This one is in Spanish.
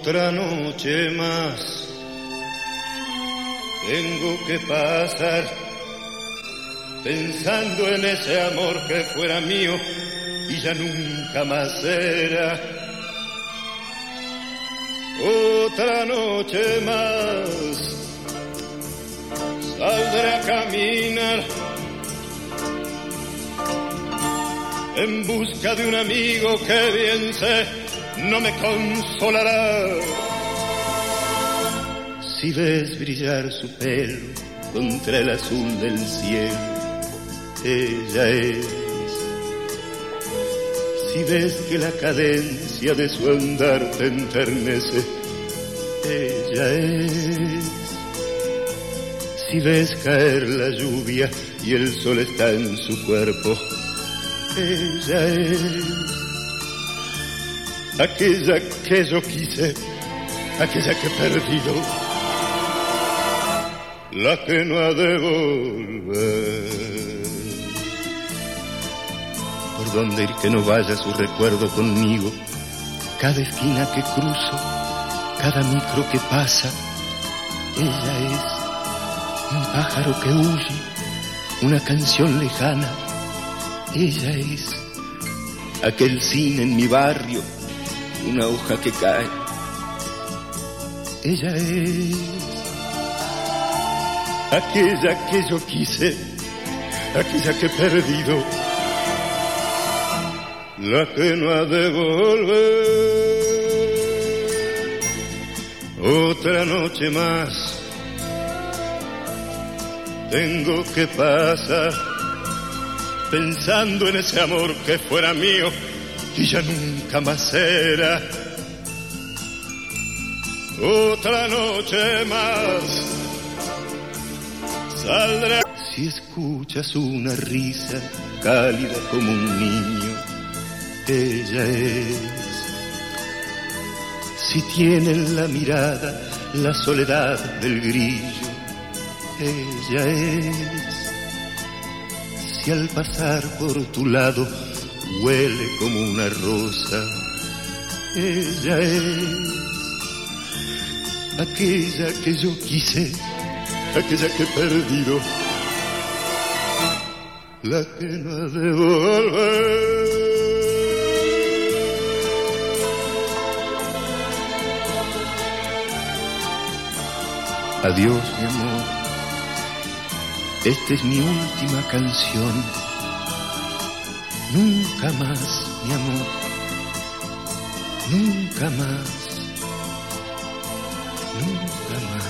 Otra noche más tengo que pasar pensando en ese amor que fuera mío y ya nunca más será. Otra noche más saldré a caminar en busca de un amigo que bien sé no me consolará. Si ves brillar su pelo contra el azul del cielo, ella es. Si ves que la cadencia de su andar te enternece, ella es. Si ves caer la lluvia y el sol está en su cuerpo, ella es. Aquella que yo quise, aquella que he perdido, la que no ha de volver. ¿Por dónde ir que no vaya su recuerdo conmigo? Cada esquina que cruzo, cada micro que pasa, ella es. Un pájaro que huye, una canción lejana, ella es. Aquel cine en mi barrio, una hoja que cae, ella es. Aquella que yo quise, aquella que he perdido, la que no ha de volver. Otra noche más tengo que pasar pensando en ese amor que fuera mío y ya nunca más será. Otra noche más saldré. Si escuchas una risa cálida como un niño, ella es. Si tiene en la mirada la soledad del grillo, ella es. Si al pasar por tu lado huele como una rosa, ella es. Aquella que yo quise, aquella que he perdido, la que no ha de volver. Adiós, mi amor, esta es mi última canción. Nunca más, mi amor, nunca más, nunca más.